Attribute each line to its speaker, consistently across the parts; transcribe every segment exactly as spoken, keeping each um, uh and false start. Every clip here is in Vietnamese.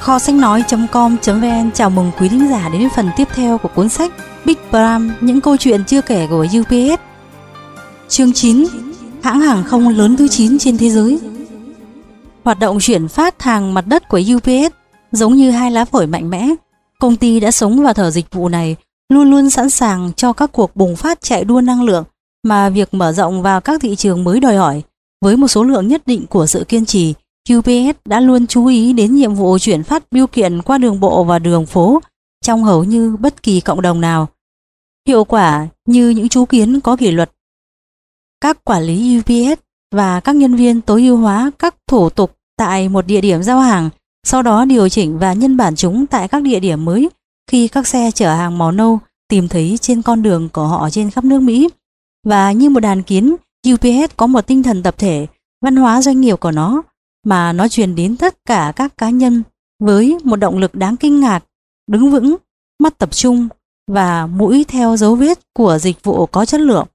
Speaker 1: Kho sách nói chấm com chấm vn chào mừng quý thính giả đến với phần tiếp theo của cuốn sách Big Prime, những câu chuyện chưa kể của u pê ét. Chương chín. Hãng hàng không lớn thứ chín trên thế giới. Hoạt động chuyển phát hàng mặt đất của u pê ét giống như hai lá phổi mạnh mẽ. Công ty đã sống và thở dịch vụ này, luôn luôn sẵn sàng cho các cuộc bùng phát chạy đua năng lượng mà việc mở rộng vào các thị trường mới đòi hỏi. Với một số lượng nhất định của sự kiên trì, u pê ét đã luôn chú ý đến nhiệm vụ chuyển phát bưu kiện qua đường bộ và đường phố trong hầu như bất kỳ cộng đồng nào. Hiệu quả như những chú kiến có kỷ luật. Các quản lý u pê ét và các nhân viên tối ưu hóa các thủ tục tại một địa điểm giao hàng, sau đó điều chỉnh và nhân bản chúng tại các địa điểm mới khi các xe chở hàng màu nâu tìm thấy trên con đường của họ trên khắp nước Mỹ. Và như một đàn kiến, u pê ét có một tinh thần tập thể, văn hóa doanh nghiệp của nó, mà nó truyền đến tất cả các cá nhân với một động lực đáng kinh ngạc, đứng vững, mắt tập trung và mũi theo dấu vết của dịch vụ có chất lượng.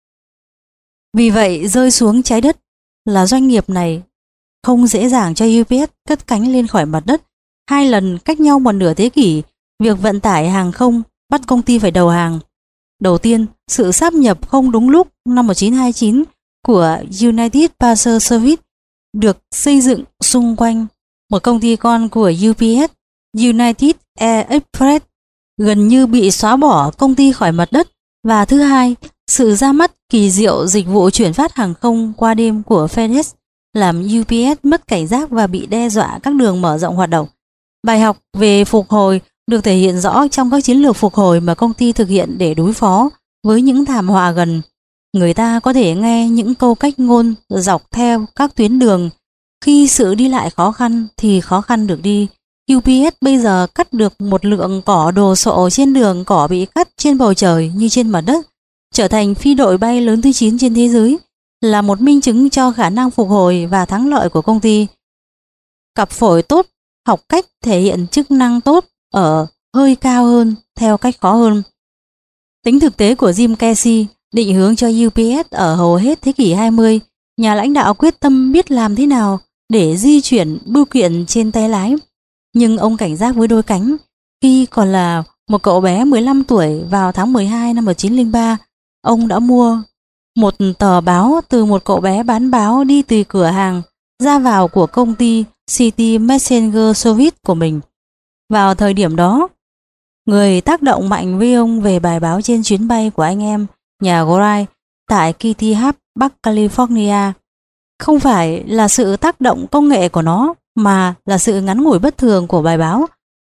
Speaker 1: Vì vậy, rơi xuống trái đất là doanh nghiệp này không dễ dàng cho u pê ét cất cánh lên khỏi mặt đất. Hai lần cách nhau một nửa thế kỷ, việc vận tải hàng không bắt công ty phải đầu hàng. Đầu tiên, sự sáp nhập không đúng lúc năm một nghìn chín trăm hai mươi chín của United Parcel Service được xây dựng xung quanh một công ty con của u pê ét, United Air Express, gần như bị xóa bỏ công ty khỏi mặt đất. Và thứ hai, sự ra mắt kỳ diệu dịch vụ chuyển phát hàng không qua đêm của FedEx làm u pê ét mất cảnh giác và bị đe dọa các đường mở rộng hoạt động. Bài học về phục hồi được thể hiện rõ trong các chiến lược phục hồi mà công ty thực hiện để đối phó với những thảm họa gần. Người ta có thể nghe những câu cách ngôn dọc theo các tuyến đường: khi sự đi lại khó khăn thì khó khăn được đi. u pê ét bây giờ cắt được một lượng cỏ đồ sộ trên đường, cỏ bị cắt trên bầu trời như trên mặt đất, trở thành phi đội bay lớn thứ chín trên thế giới, là một minh chứng cho khả năng phục hồi và thắng lợi của công ty. Cặp phổi tốt học cách thể hiện chức năng tốt ở hơi cao hơn theo cách khó hơn. Tính thực tế của Jim Casey định hướng cho u pê ét ở hầu hết thế kỷ hai mươi. Nhà lãnh đạo quyết tâm biết làm thế nào để di chuyển bưu kiện trên tay lái. Nhưng ông cảnh giác với đôi cánh. Khi còn là một cậu bé mười lăm tuổi vào tháng mười hai năm một nghìn chín trăm lẻ ba, ông đã mua một tờ báo từ một cậu bé bán báo đi từ cửa hàng ra vào của công ty City Messenger Service của mình. Vào thời điểm đó, người tác động mạnh với ông về bài báo trên chuyến bay của anh em nhà Wright tại Kitty Hawk, Bắc California, không phải là sự tác động công nghệ của nó, mà là sự ngắn ngủi bất thường của bài báo.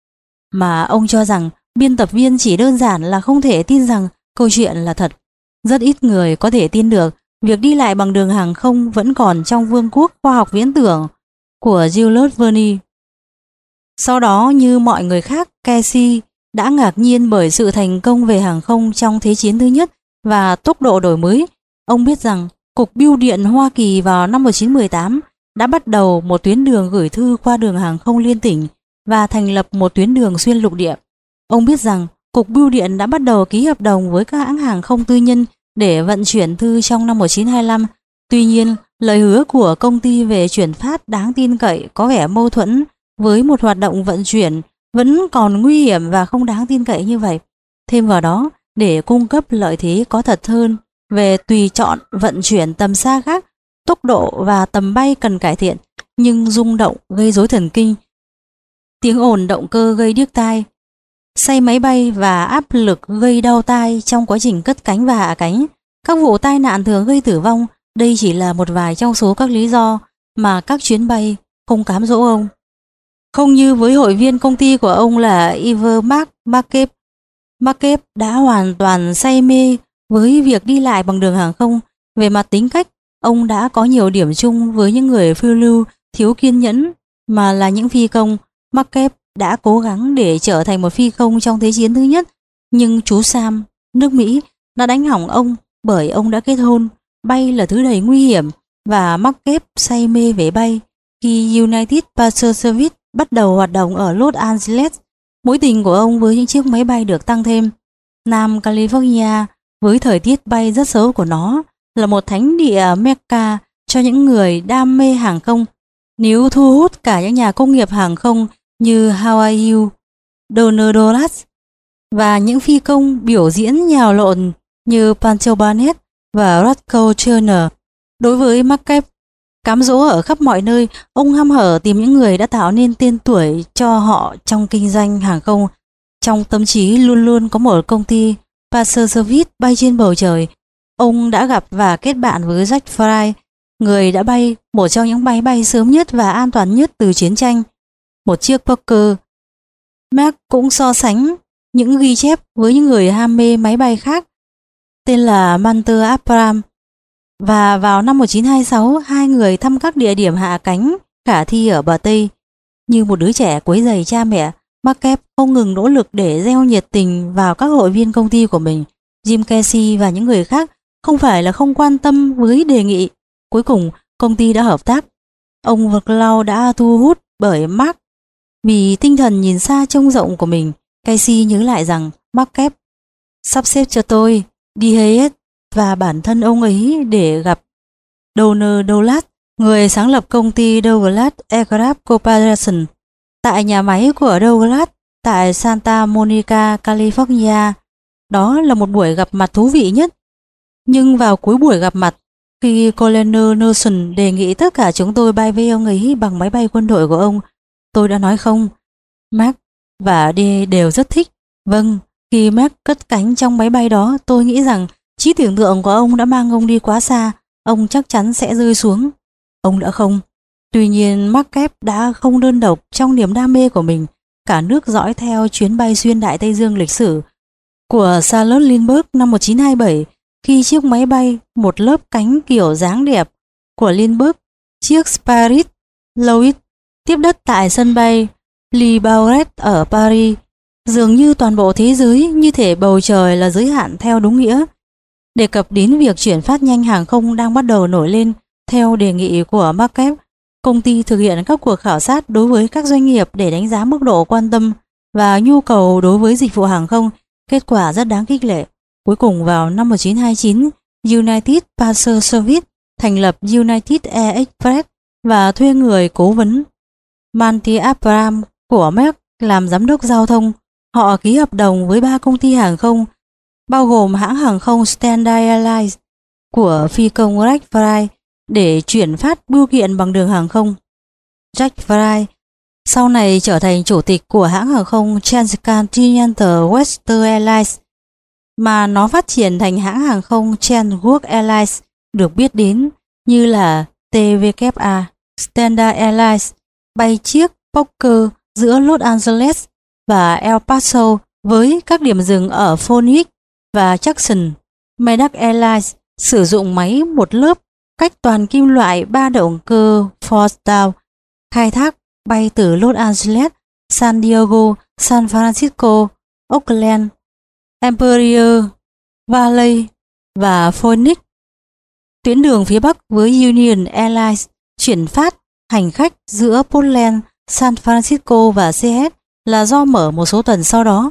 Speaker 1: Mà ông cho rằng biên tập viên chỉ đơn giản là không thể tin rằng câu chuyện là thật. Rất ít người có thể tin được việc đi lại bằng đường hàng không vẫn còn trong vương quốc khoa học viễn tưởng của Jules Verne. Sau đó, như mọi người khác, Casey đã ngạc nhiên bởi sự thành công về hàng không trong Thế chiến thứ nhất và tốc độ đổi mới. Ông biết rằng Cục Bưu điện Hoa Kỳ vào năm một nghìn chín trăm mười tám đã bắt đầu một tuyến đường gửi thư qua đường hàng không liên tỉnh và thành lập một tuyến đường xuyên lục địa. Ông biết rằng Cục Bưu điện đã bắt đầu ký hợp đồng với các hãng hàng không tư nhân để vận chuyển thư trong năm một nghìn chín trăm hai mươi lăm. Tuy nhiên, lời hứa của công ty về chuyển phát đáng tin cậy có vẻ mâu thuẫn với một hoạt động vận chuyển vẫn còn nguy hiểm và không đáng tin cậy như vậy. Thêm vào đó, để cung cấp lợi thế có thật hơn về tùy chọn vận chuyển tầm xa khác, tốc độ và tầm bay cần cải thiện, nhưng rung động gây rối thần kinh, tiếng ồn động cơ gây điếc tai, say máy bay và áp lực gây đau tai trong quá trình cất cánh và hạ cánh. Các vụ tai nạn thường gây tử vong. Đây chỉ là một vài trong số các lý do mà các chuyến bay không cám dỗ ông. Không như với hội viên công ty của ông là Iver Mark Markep. Markep đã hoàn toàn say mê với việc đi lại bằng đường hàng không. Về mặt tính cách, ông đã có nhiều điểm chung với những người phiêu lưu thiếu kiên nhẫn mà là những phi công. Markep đã cố gắng để trở thành một phi công trong Thế chiến thứ nhất, nhưng chú Sam, nước Mỹ, đã đánh hỏng ông bởi ông đã kết hôn. Bay là thứ đầy nguy hiểm và Markep say mê về bay. Khi United Parcel Service bắt đầu hoạt động ở Los Angeles, mối tình của ông với những chiếc máy bay được tăng thêm. Nam California, với thời tiết bay rất xấu của nó, là một thánh địa Mecca cho những người đam mê hàng không. Nếu thu hút cả những nhà công nghiệp hàng không như How Are You, Donald Douglas và những phi công biểu diễn nhào lộn như Pancho Barnett và Roscoe Turner. Đối với McCabe, cám dỗ ở khắp mọi nơi, ông hăm hở tìm những người đã tạo nên tên tuổi cho họ trong kinh doanh hàng không. Trong tâm trí luôn luôn có một công ty Passenger Service bay trên bầu trời. Ông đã gặp và kết bạn với Jack Fry, người đã bay một trong những máy bay sớm nhất và an toàn nhất từ chiến tranh, một chiếc Fokker. Mark cũng so sánh những ghi chép với những người ham mê máy bay khác tên là Manter Abraham. Và vào năm một nghìn chín trăm hai mươi sáu, hai người thăm các địa điểm hạ cánh khả thi ở bờ Tây. Như một đứa trẻ quấy rầy cha mẹ, McCabe không ngừng nỗ lực để gieo nhiệt tình vào các hội viên công ty của mình. Jim Casey và những người khác không phải là không quan tâm với đề nghị. Cuối cùng, công ty đã hợp tác. Ông Verclau đã thu hút bởi Mark vì tinh thần nhìn xa trông rộng của mình. Casey nhớ lại rằng McCabe sắp xếp cho tôi đi Hayes và bản thân ông ấy để gặp Donald Douglas, người sáng lập công ty Douglas Aircraft Corporation tại nhà máy của Douglas tại Santa Monica, California. Đó là một buổi gặp mặt thú vị nhất. Nhưng vào cuối buổi gặp mặt, khi Colonel Nelson đề nghị tất cả chúng tôi bay với ông ấy bằng máy bay quân đội của ông, tôi đã nói không. Mark và D đều rất thích. Vâng, khi Mark cất cánh trong máy bay đó, tôi nghĩ rằng trí tưởng tượng của ông đã mang ông đi quá xa, ông chắc chắn sẽ rơi xuống. Ông đã không. Tuy nhiên, McCabe đã không đơn độc trong niềm đam mê của mình. Cả nước dõi theo chuyến bay xuyên Đại Tây Dương lịch sử của Charlotte Lindbergh năm một nghìn chín trăm hai mươi bảy, khi chiếc máy bay một lớp cánh kiểu dáng đẹp của Lindbergh, chiếc Spirit Louis, tiếp đất tại sân bay Le Bourget ở Paris. Dường như toàn bộ thế giới như thể bầu trời là giới hạn theo đúng nghĩa. Đề cập đến việc chuyển phát nhanh hàng không đang bắt đầu nổi lên theo đề nghị của McCabe, công ty thực hiện các cuộc khảo sát đối với các doanh nghiệp để đánh giá mức độ quan tâm và nhu cầu đối với dịch vụ hàng không. Kết quả rất đáng khích lệ. Cuối cùng vào năm một nghìn chín trăm hai mươi chín, United Passenger Service thành lập United Air Express và thuê người cố vấn Manti Abraham của Merck làm giám đốc giao thông. Họ ký hợp đồng với ba công ty hàng không, bao gồm hãng hàng không Standard Airlines của phi công Jack Fry để chuyển phát bưu kiện bằng đường hàng không. Jack Fry sau này trở thành chủ tịch của hãng hàng không Transcontinental Western Airlines, mà nó phát triển thành hãng hàng không Transworld Airlines, được biết đến như là tê vê kép a. Standard Airlines bay chiếc Fokker giữa Los Angeles và El Paso với các điểm dừng ở Phoenix và Jackson. Medac Airlines sử dụng máy một lớp cách toàn kim loại ba động cơ Force Down, khai thác bay từ Los Angeles, San Diego, San Francisco, Oakland, Imperial Valley và Phoenix. Tuyến đường phía Bắc với Union Airlines chuyển phát hành khách giữa Portland, San Francisco và xê ét là do mở một số tuần sau đó.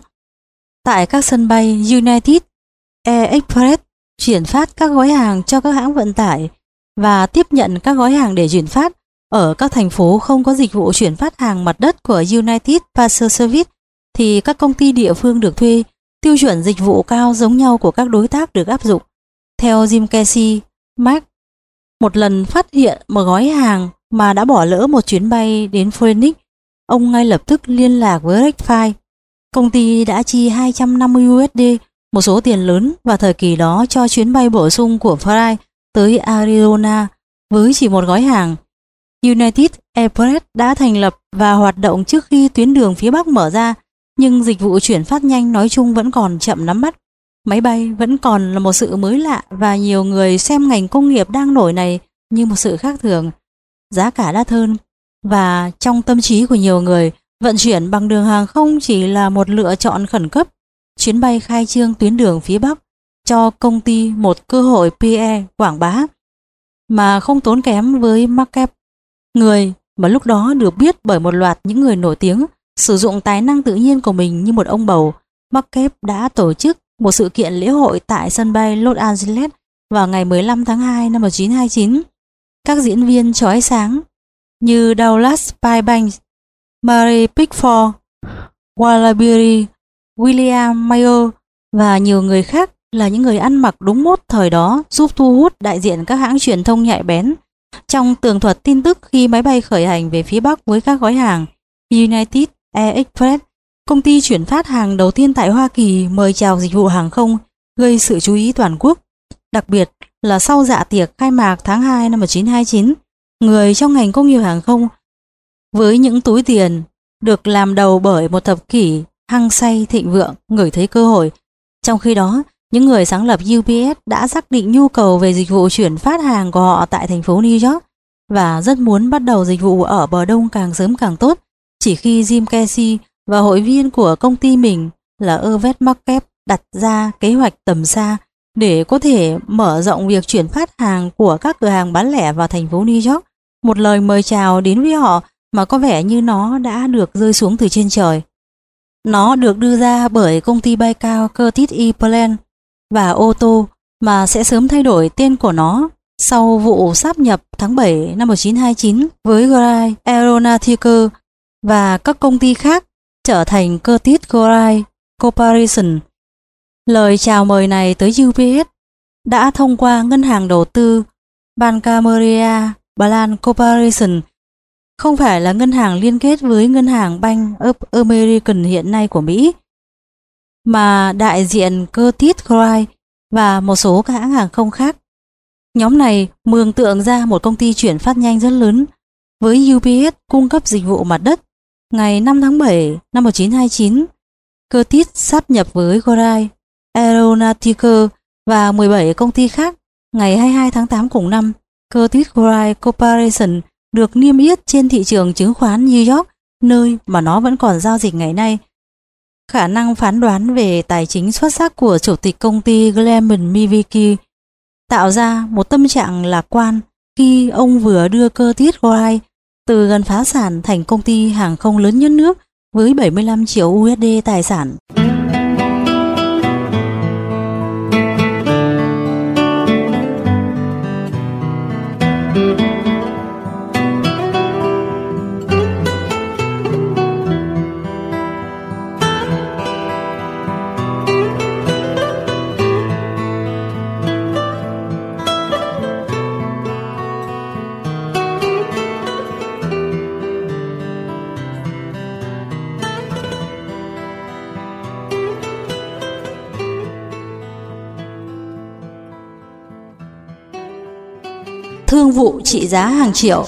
Speaker 1: Tại các sân bay, United Air Express chuyển phát các gói hàng cho các hãng vận tải và tiếp nhận các gói hàng để chuyển phát. Ở các thành phố không có dịch vụ chuyển phát hàng mặt đất của United Passenger Service thì các công ty địa phương được thuê. Tiêu chuẩn dịch vụ cao giống nhau của các đối tác được áp dụng. Theo Jim Casey, Mark một lần phát hiện một gói hàng mà đã bỏ lỡ một chuyến bay đến Phoenix. Ông ngay lập tức liên lạc với Redfine. Công ty đã chi hai trăm năm mươi đô la, một số tiền lớn vào thời kỳ đó, cho chuyến bay bổ sung của Fry tới Arizona với chỉ một gói hàng. United Express đã thành lập và hoạt động trước khi tuyến đường phía Bắc mở ra, nhưng dịch vụ chuyển phát nhanh nói chung vẫn còn chậm nắm bắt. Máy bay vẫn còn là một sự mới lạ và nhiều người xem ngành công nghiệp đang nổi này như một sự khác thường. Giá cả đắt hơn và trong tâm trí của nhiều người, vận chuyển bằng đường hàng không chỉ là một lựa chọn khẩn cấp. Chuyến bay khai trương tuyến đường phía Bắc cho công ty một cơ hội pê e quảng bá mà không tốn kém với McCabe, người mà lúc đó được biết bởi một loạt những người nổi tiếng sử dụng tài năng tự nhiên của mình như một ông bầu. McCabe đã tổ chức một sự kiện lễ hội tại sân bay Los Angeles vào ngày mười lăm tháng hai năm một nghìn chín trăm hai mươi chín. Các diễn viên chói sáng như Douglas Fairbanks, Mary Pickford, Wallaby, William Mayer và nhiều người khác là những người ăn mặc đúng mốt thời đó, giúp thu hút đại diện các hãng truyền thông nhạy bén trong tường thuật tin tức khi máy bay khởi hành về phía Bắc với các gói hàng. United Air Express, công ty chuyển phát hàng đầu tiên tại Hoa Kỳ, mời chào dịch vụ hàng không, gây sự chú ý toàn quốc. Đặc biệt là sau dạ tiệc khai mạc tháng hai năm một nghìn chín trăm hai mươi chín, người trong ngành công nghiệp hàng không với những túi tiền được làm đầu bởi một thập kỷ hăng say thịnh vượng ngửi thấy cơ hội. Trong khi đó, những người sáng lập u pê ét đã xác định nhu cầu về dịch vụ chuyển phát hàng của họ tại thành phố New York và rất muốn bắt đầu dịch vụ ở bờ đông càng sớm càng tốt. Chỉ khi Jim Casey và hội viên của công ty mình là Ervet Market đặt ra kế hoạch tầm xa để có thể mở rộng việc chuyển phát hàng của các cửa hàng bán lẻ vào thành phố New York, một lời mời chào đến với họ mà có vẻ như nó đã được rơi xuống từ trên trời. Nó được đưa ra bởi công ty bay cao Curtiss Airplanes và ô tô mà sẽ sớm thay đổi tên của nó sau vụ sáp nhập tháng bảy năm một nghìn chín trăm hai mươi chín với Gray Aeronautical và các công ty khác trở thành Curtiss Gray Corporation. Lời chào mời này tới u pê ét đã thông qua ngân hàng đầu tư Banca Maria Plan Corporation, không phải là ngân hàng liên kết với ngân hàng Bank of American hiện nay của Mỹ, mà đại diện Curtiss Gray và một số các hãng hàng không khác. Nhóm này mường tượng ra một công ty chuyển phát nhanh rất lớn với u pê ét cung cấp dịch vụ mặt đất. Ngày năm tháng bảy năm một nghìn chín trăm hai mươi chín, Curtiss sáp nhập với Gray Aeronautical và mười bảy công ty khác. Ngày hai mươi hai tháng tám cùng năm, Curtiss Gray Corporation được niêm yết trên thị trường chứng khoán New York, nơi mà nó vẫn còn giao dịch ngày nay. Khả năng phán đoán về tài chính xuất sắc của chủ tịch công ty Glenn Miviki tạo ra một tâm trạng lạc quan khi ông vừa đưa Curtiss Gray từ gần phá sản thành công ty hàng không lớn nhất nước với bảy mươi lăm triệu u ét đê tài sản. Thương vụ trị giá hàng triệu.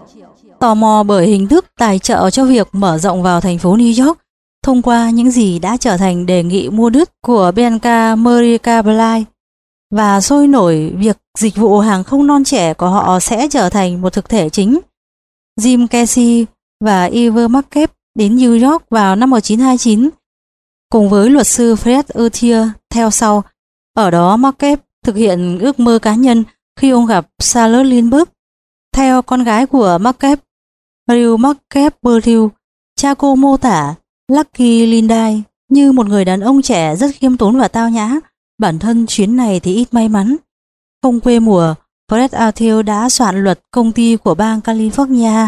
Speaker 1: Tò mò bởi hình thức tài trợ cho việc mở rộng vào thành phố New York thông qua những gì đã trở thành đề nghị mua đất của Banca America Plan và sôi nổi việc dịch vụ hàng không non trẻ của họ sẽ trở thành một thực thể chính, Jim Casey và Eva Market đến New York vào năm một nghìn chín trăm hai mươi chín cùng với luật sư Fred Ethier theo sau. Ở đó Market thực hiện ước mơ cá nhân khi ông gặp Charlotte Lindbergh. Theo con gái của Market, Rue Market Bertil, cha cô mô tả Lucky Lindy như một người đàn ông trẻ rất khiêm tốn và tao nhã. Bản thân chuyến này thì ít may mắn. Không quê mùa, Fred Ethier đã soạn luật công ty của bang California.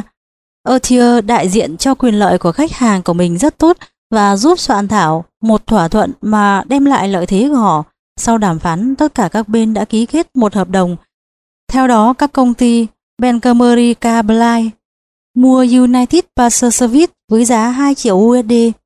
Speaker 1: Ethier đại diện cho quyền lợi của khách hàng của mình rất tốt và giúp soạn thảo một thỏa thuận mà đem lại lợi thế của họ. Sau đàm phán, tất cả các bên đã ký kết một hợp đồng. Theo đó, các công ty Bank America Plan mua United Parcel Service với giá hai triệu u ét đê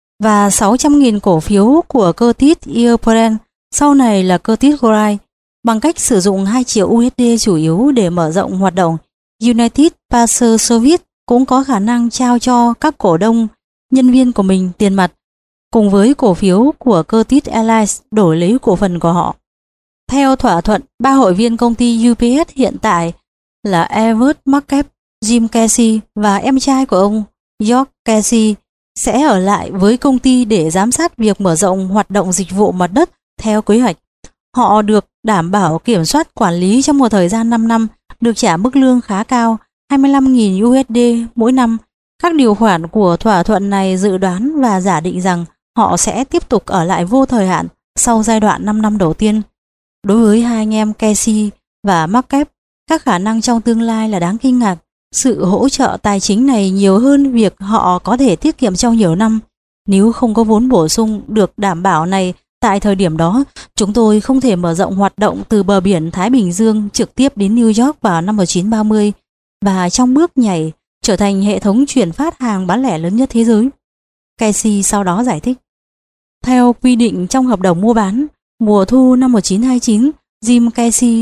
Speaker 1: và sáu trăm nghìn cổ phiếu của Curtiss Airplanes, sau này là Curtiss Gray, bằng cách sử dụng hai triệu u ét đê chủ yếu để mở rộng hoạt động. United Parcel Service cũng có khả năng trao cho các cổ đông, nhân viên của mình tiền mặt cùng với cổ phiếu của Curtiss Airlines đổi lấy cổ phần của họ. Theo thỏa thuận, ba hội viên công ty u pê ét hiện tại là Everett Market, Jim Casey và em trai của ông George Casey sẽ ở lại với công ty để giám sát việc mở rộng hoạt động dịch vụ mặt đất theo kế hoạch. Họ được đảm bảo kiểm soát quản lý trong một thời gian năm năm, được trả mức lương khá cao, hai mươi lăm nghìn u ét đê mỗi năm. Các điều khoản của thỏa thuận này dự đoán và giả định rằng họ sẽ tiếp tục ở lại vô thời hạn sau giai đoạn năm năm đầu tiên. Đối với hai anh em Casey và Market, các khả năng trong tương lai là đáng kinh ngạc. Sự hỗ trợ tài chính này nhiều hơn việc họ có thể tiết kiệm trong nhiều năm. Nếu không có vốn bổ sung được đảm bảo này tại thời điểm đó, chúng tôi không thể mở rộng hoạt động từ bờ biển Thái Bình Dương trực tiếp đến New York vào năm một nghìn chín trăm ba mươi và trong bước nhảy trở thành hệ thống chuyển phát hàng bán lẻ lớn nhất thế giới. Casey sau đó giải thích. Theo quy định trong hợp đồng mua bán, mùa thu năm một nghìn chín trăm hai mươi chín, Jim Casey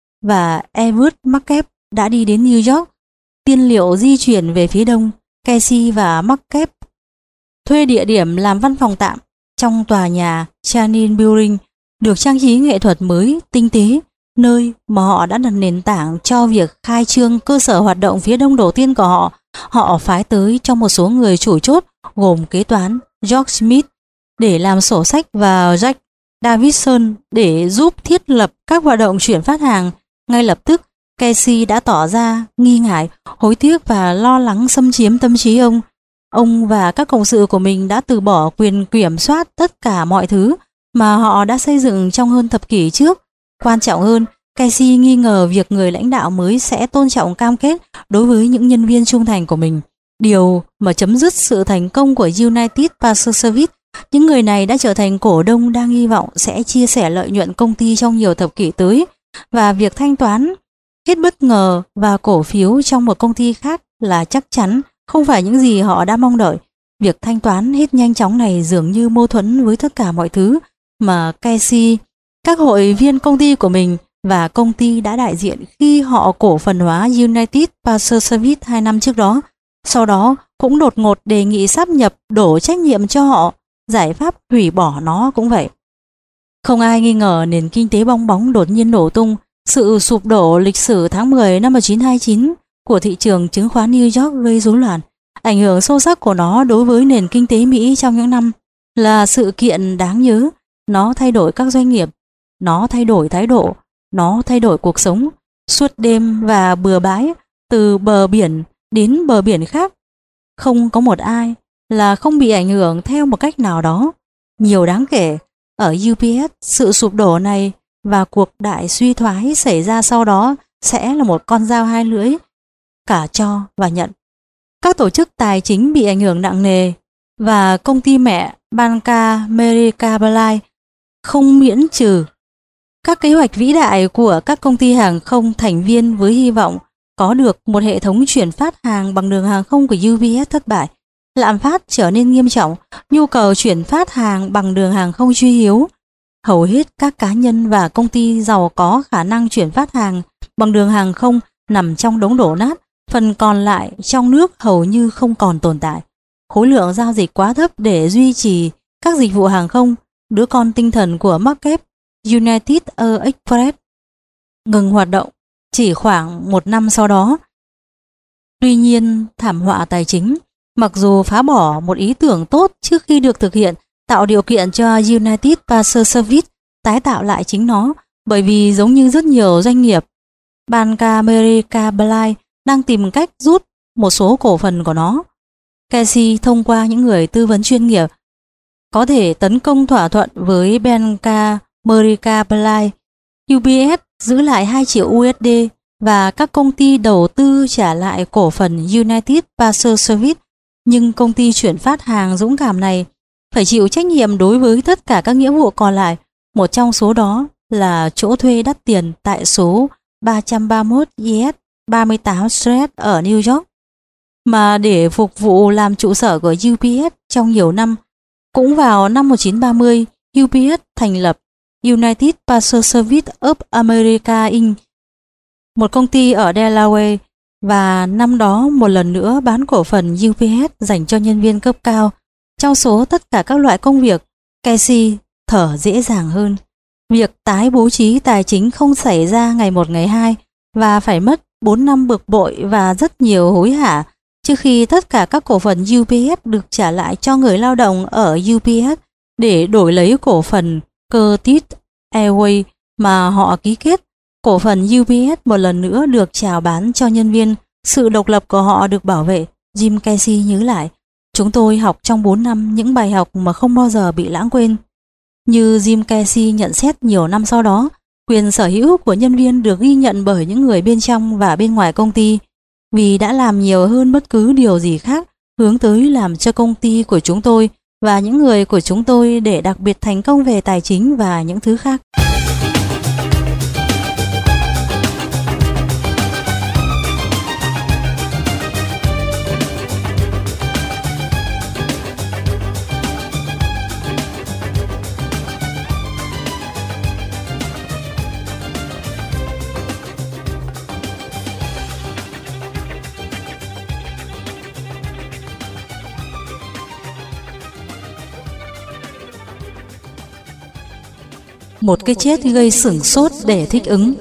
Speaker 1: và Everett Markep đã đi đến New York. Tiên liệu di chuyển về phía đông. Casey và Markep thuê địa điểm làm văn phòng tạm trong tòa nhà Channing Building được trang trí nghệ thuật mới, tinh tế, nơi mà họ đã đặt nền tảng cho việc khai trương cơ sở hoạt động phía đông đầu tiên của họ. Họ phái tới cho một số người chủ chốt gồm kế toán George Smith để làm sổ sách và Jack Davidson để giúp thiết lập các hoạt động chuyển phát hàng. Ngay lập tức, Casey đã tỏ ra nghi ngại, hối tiếc và lo lắng xâm chiếm tâm trí ông. Ông và các cộng sự của mình đã từ bỏ quyền kiểm soát tất cả mọi thứ mà họ đã xây dựng trong hơn thập kỷ trước. Quan trọng hơn, Casey nghi ngờ việc người lãnh đạo mới sẽ tôn trọng cam kết đối với những nhân viên trung thành của mình, điều mà chấm dứt sự thành công của United Parcel Service. Những người này đã trở thành cổ đông đang hy vọng sẽ chia sẻ lợi nhuận công ty trong nhiều thập kỷ tới, và việc thanh toán hết bất ngờ và cổ phiếu trong một công ty khác là chắc chắn không phải những gì họ đã mong đợi. Việc thanh toán hết nhanh chóng này dường như mâu thuẫn với tất cả mọi thứ mà Casey, các hội viên công ty của mình và công ty đã đại diện khi họ cổ phần hóa United Parcel Service hai năm trước đó. Sau đó cũng đột ngột đề nghị sáp nhập, đổ trách nhiệm cho họ. Giải pháp hủy bỏ nó cũng vậy. Không ai nghi ngờ nền kinh tế bong bóng đột nhiên nổ tung. Sự sụp đổ lịch sử tháng mười năm một nghìn chín trăm hai mươi chín của thị trường chứng khoán New York gây rối loạn. Ảnh hưởng sâu sắc của nó đối với nền kinh tế Mỹ trong những năm là sự kiện đáng nhớ. Nó thay đổi các doanh nghiệp, nó thay đổi thái độ, nó thay đổi cuộc sống. Suốt đêm và bừa bãi, từ bờ biển đến bờ biển khác, không có một ai là không bị ảnh hưởng theo một cách nào đó. Nhiều đáng kể. Ở u pê ét, sự sụp đổ này và cuộc đại suy thoái xảy ra sau đó sẽ là một con dao hai lưỡi, cả cho và nhận. Các tổ chức tài chính bị ảnh hưởng nặng nề và công ty mẹ Banca Mercantile không miễn trừ các kế hoạch vĩ đại của các công ty hàng không thành viên với hy vọng có được một hệ thống chuyển phát hàng bằng đường hàng không của u pê ét thất bại. Lạm phát trở nên nghiêm trọng, nhu cầu chuyển phát hàng bằng đường hàng không suy yếu. Hầu hết các cá nhân và công ty giàu có khả năng chuyển phát hàng bằng đường hàng không nằm trong đống đổ nát, phần còn lại trong nước hầu như không còn tồn tại. Khối lượng giao dịch quá thấp để duy trì các dịch vụ hàng không, đứa con tinh thần của Markep, United Air Express, ngừng hoạt động chỉ khoảng một năm sau đó. Tuy nhiên, thảm họa tài chính, mặc dù phá bỏ một ý tưởng tốt trước khi được thực hiện, tạo điều kiện cho United Parcel Service tái tạo lại chính nó, bởi vì giống như rất nhiều doanh nghiệp, Banca Mercantile đang tìm cách rút một số cổ phần của nó. Casey thông qua những người tư vấn chuyên nghiệp có thể tấn công thỏa thuận với Banca Mercantile. u pê ét giữ lại hai triệu u ét đê và các công ty đầu tư trả lại cổ phần United Parcel Service, nhưng công ty chuyển phát hàng dũng cảm này phải chịu trách nhiệm đối với tất cả các nghĩa vụ còn lại. Một trong số đó là chỗ thuê đắt tiền tại số ba trăm ba mươi mốt East ba mươi tám Street ở New York, mà để phục vụ làm trụ sở của u pê ét trong nhiều năm. Cũng vào năm một nghìn chín trăm ba mươi, u pê ét thành lập United Parcel Service of America Incorporated, một công ty ở Delaware, và năm đó một lần nữa bán cổ phần u pê ét dành cho nhân viên cấp cao. Trong số tất cả các loại công việc, Casey thở dễ dàng hơn. Việc tái bố trí tài chính không xảy ra ngày một ngày hai, và phải mất bốn năm bực bội và rất nhiều hối hả trước khi tất cả các cổ phần u pê ét được trả lại cho người lao động ở u pê ét để đổi lấy cổ phần Curtis Airways mà họ ký kết. Cổ phần u pê ét một lần nữa được chào bán cho nhân viên, sự độc lập của họ được bảo vệ. Jim Casey nhớ lại, chúng tôi học trong bốn năm những bài học mà không bao giờ bị lãng quên. Như Jim Casey nhận xét nhiều năm sau đó, quyền sở hữu của nhân viên được ghi nhận bởi những người bên trong và bên ngoài công ty. vì đã làm nhiều hơn bất cứ điều gì khác hướng tới làm cho công ty của chúng tôi và những người của chúng tôi để đặc biệt thành công về tài chính và những thứ khác. Một cái chết gây sửng sốt để thích ứng.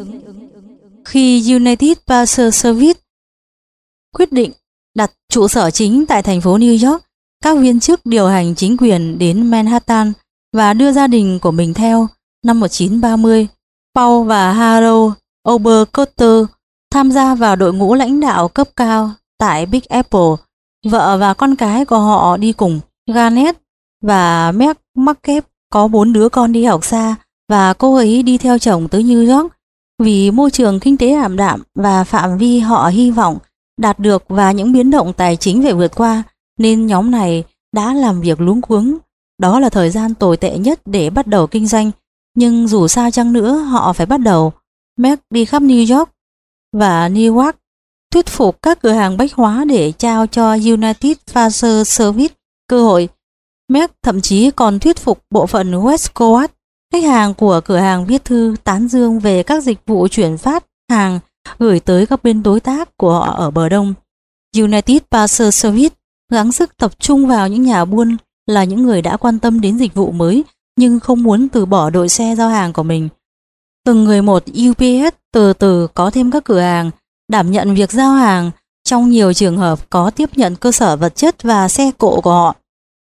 Speaker 1: Khi United Parcel Service quyết định đặt trụ sở chính tại thành phố New York, các viên chức điều hành chính quyền đến Manhattan và đưa gia đình của mình theo. Năm một nghìn chín trăm ba mươi, Paul và Harold Oberkotter tham gia vào đội ngũ lãnh đạo cấp cao tại Big Apple. Vợ và con cái của họ đi cùng. Garnett và Meg Markep có bốn đứa con đi học xa và cô ấy đi theo chồng tới New York vì môi trường kinh tế ảm đạm và phạm vi họ hy vọng đạt được và những biến động tài chính phải vượt qua, nên nhóm này đã làm việc luống cuống. Đó là thời gian tồi tệ nhất để bắt đầu kinh doanh, nhưng dù sao chăng nữa họ phải bắt đầu. Meg đi khắp New York và Newark thuyết phục các cửa hàng bách hóa để trao cho United Parcel Service cơ hội. Meg thậm chí còn thuyết phục bộ phận West Coast, khách hàng của cửa hàng viết thư tán dương về các dịch vụ chuyển phát hàng gửi tới các bên đối tác của họ ở bờ Đông. United Parcel Service gắng sức tập trung vào những nhà buôn là những người đã quan tâm đến dịch vụ mới nhưng không muốn từ bỏ đội xe giao hàng của mình. Từng người một, u pê ét từ từ có thêm các cửa hàng đảm nhận việc giao hàng, trong nhiều trường hợp có tiếp nhận cơ sở vật chất và xe cộ của họ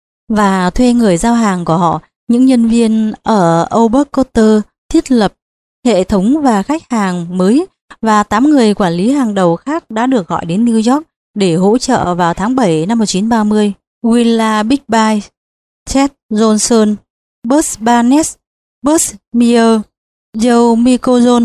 Speaker 1: và thuê người giao hàng của họ. Những nhân viên ở Oberkotter thiết lập hệ thống và khách hàng mới và tám người quản lý hàng đầu khác đã được gọi đến New York để hỗ trợ vào tháng bảy năm một nghìn chín trăm ba mươi. Willa Bigby, Ted Johnson, Buzz Barnes, Buzz Meyer, Joe Michelson,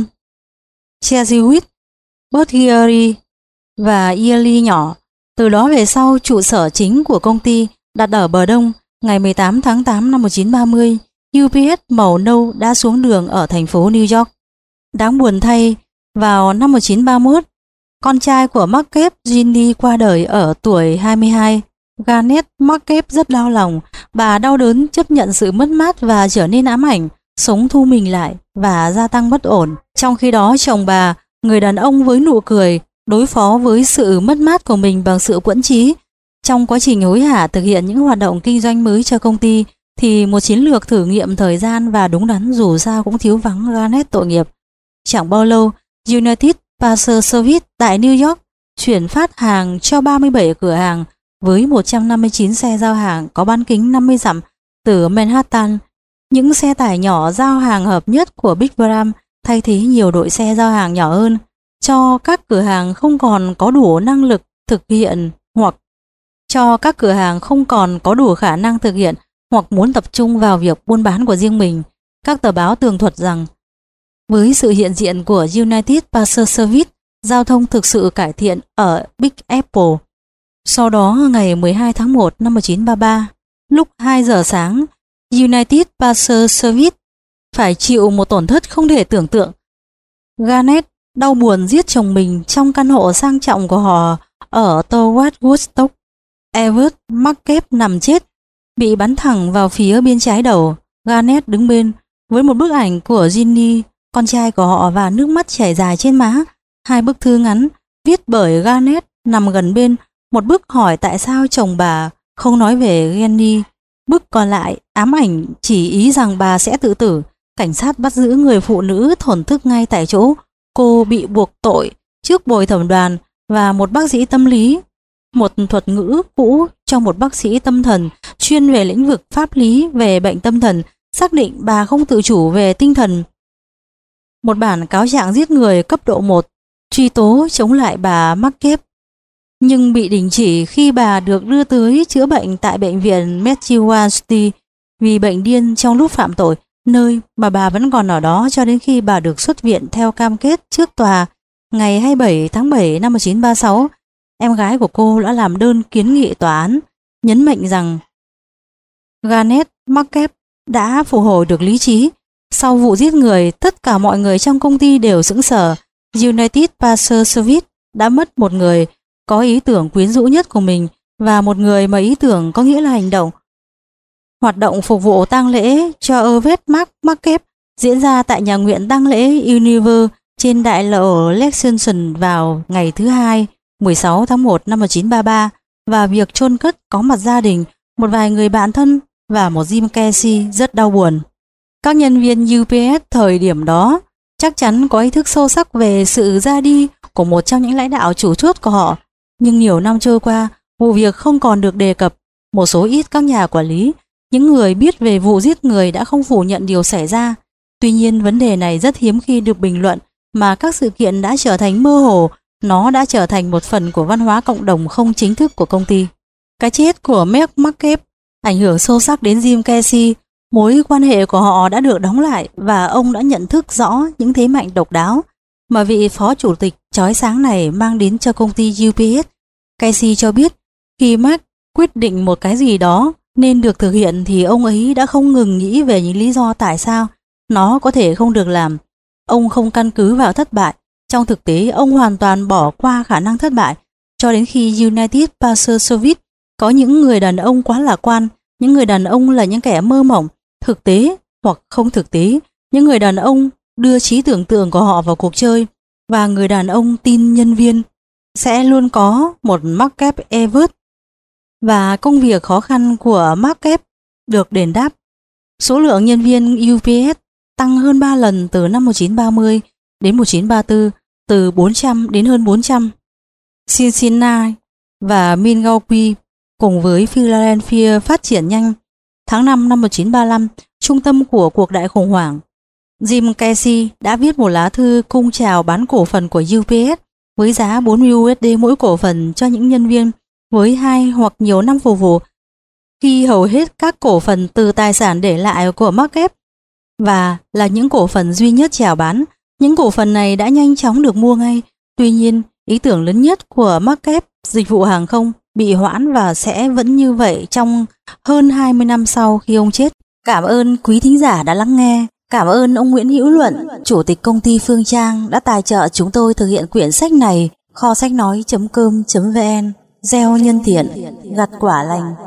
Speaker 1: Chelsea Buzz Geary và Yearly nhỏ. Từ đó về sau, trụ sở chính của công ty đặt ở bờ Đông. Ngày mười tám tháng tám năm một nghìn chín trăm ba mươi, u pê ét màu nâu đã xuống đường ở thành phố New York. Đáng buồn thay, vào năm một nghìn chín trăm ba mươi mốt, con trai của Markep Ginny qua đời ở tuổi hai mươi hai. Garnett Markep rất đau lòng, bà đau đớn chấp nhận sự mất mát và trở nên ám ảnh, sống thu mình lại và gia tăng bất ổn. Trong khi đó, chồng bà, người đàn ông với nụ cười, đối phó với sự mất mát của mình bằng sự quẫn trí. Trong quá trình hối hả thực hiện những hoạt động kinh doanh mới cho công ty, thì một chiến lược thử nghiệm thời gian và đúng đắn dù sao cũng thiếu vắng Garnett tội nghiệp. Chẳng bao lâu, United Parcel Service tại New York chuyển phát hàng cho ba mươi bảy cửa hàng với một trăm năm mươi chín xe giao hàng có bán kính năm mươi dặm từ Manhattan. Những xe tải nhỏ giao hàng hợp nhất của Big Bram thay thế nhiều đội xe giao hàng nhỏ hơn, cho các cửa hàng không còn có đủ năng lực thực hiện hoặc cho các cửa hàng không còn có đủ khả năng thực hiện hoặc muốn tập trung vào việc buôn bán của riêng mình. Các tờ báo tường thuật rằng với sự hiện diện của United Parcel Service, giao thông thực sự cải thiện ở Big Apple. Sau đó, ngày mười hai tháng một năm một nghìn chín trăm ba mươi ba, lúc hai giờ sáng, United Parcel Service phải chịu một tổn thất không thể tưởng tượng. Garnett đau buồn giết chồng mình trong căn hộ sang trọng của họ ở Tower Woodstock. Everett Markep nằm chết, bị bắn thẳng vào phía bên trái đầu. Garnett đứng bên với một bức ảnh của Ginny, con trai của họ, và nước mắt chảy dài trên má. Hai bức thư ngắn viết bởi Garnett nằm gần bên. Một bức hỏi tại sao chồng bà không nói về Ginny. Bức còn lại ám ảnh chỉ ý rằng bà sẽ tự tử. Cảnh sát bắt giữ người phụ nữ thổn thức ngay tại chỗ. Cô bị buộc tội trước bồi thẩm đoàn và một bác sĩ tâm lý. Một thuật ngữ cũ trong một bác sĩ tâm thần chuyên về lĩnh vực pháp lý về bệnh tâm thần xác định bà không tự chủ về tinh thần. Một bản cáo trạng giết người cấp độ một truy tố chống lại bà Markep, nhưng bị đình chỉ khi bà được đưa tới chữa bệnh tại bệnh viện Massachusetts vì bệnh điên trong lúc phạm tội, nơi mà bà vẫn còn ở đó cho đến khi bà được xuất viện theo cam kết trước tòa ngày hai mươi bảy tháng bảy năm một nghìn chín trăm ba mươi sáu. em gái của cô đã làm đơn kiến nghị tòa án, nhấn mạnh rằng Garnet Marquez đã phục hồi được lý trí. Sau vụ giết người, tất cả mọi người trong công ty đều sững sờ. United Parcel Service đã mất một người có ý tưởng quyến rũ nhất của mình và một người mà ý tưởng có nghĩa là hành động. Hoạt động phục vụ tang lễ cho Yvette Mark Marquez diễn ra tại nhà nguyện tang lễ Univer trên đại lộ Lexington vào ngày thứ Hai, mười sáu tháng một năm một nghìn chín trăm ba mươi ba, và việc chôn cất có mặt gia đình, một vài người bạn thân và một Jim Casey rất đau buồn. Các nhân viên u pê ét thời điểm đó chắc chắn có ý thức sâu sắc về sự ra đi của một trong những lãnh đạo chủ chốt của họ, nhưng nhiều năm trôi qua, vụ việc không còn được đề cập. Một số ít các nhà quản lý, những người biết về vụ giết người đã không phủ nhận điều xảy ra. Tuy nhiên, vấn đề này rất hiếm khi được bình luận, mà các sự kiện đã trở thành mơ hồ, nó đã trở thành một phần của văn hóa cộng đồng không chính thức của công ty. Cái chết của Mark Marquez ảnh hưởng sâu sắc đến Jim Casey. Mối quan hệ của họ đã được đóng lại và ông đã nhận thức rõ những thế mạnh độc đáo mà vị phó chủ tịch chói sáng này mang đến cho công ty u pê ét. Casey cho biết khi Mark quyết định một cái gì đó nên được thực hiện thì ông ấy đã không ngừng nghĩ về những lý do tại sao nó có thể không được làm. Ông không căn cứ vào thất bại. Trong thực tế, ông hoàn toàn bỏ qua khả năng thất bại cho đến khi United Parcel Service có những người đàn ông quá lạc quan. Những người đàn ông là những kẻ mơ mộng, thực tế hoặc không thực tế. Những người đàn ông đưa trí tưởng tượng của họ vào cuộc chơi, và người đàn ông tin nhân viên sẽ luôn có một Marquez Evert, và công việc khó khăn của Marquez được đền đáp. Số lượng nhân viên u pê ét tăng hơn ba lần từ năm một nghìn chín trăm ba mươi đến một nghìn chín trăm ba mươi tư, từ bốn trăm đến hơn bốn trăm. Cincinnati và Milwaukee cùng với Philadelphia phát triển nhanh. Tháng năm năm một nghìn chín trăm ba mươi lăm, trung tâm của cuộc đại khủng hoảng, Jim Casey đã viết một lá thư cung chào bán cổ phần của u pê ét với giá bốn mươi đô la mỗi cổ phần cho những nhân viên với hai hoặc nhiều năm phục vụ, khi hầu hết các cổ phần từ tài sản để lại của Marquez và là những cổ phần duy nhất chào bán. Những cổ phần này đã nhanh chóng được mua ngay. Tuy nhiên, ý tưởng lớn nhất của Marquez, dịch vụ hàng không, bị hoãn và sẽ vẫn như vậy trong hơn hai mươi năm sau khi ông chết. Cảm ơn quý thính giả đã lắng nghe. Cảm ơn ông Nguyễn Hữu Luận, chủ tịch công ty Phương Trang đã tài trợ chúng tôi thực hiện quyển sách này. Kho sách nói chấm com chấm vn, gieo nhân thiện, gặt quả lành.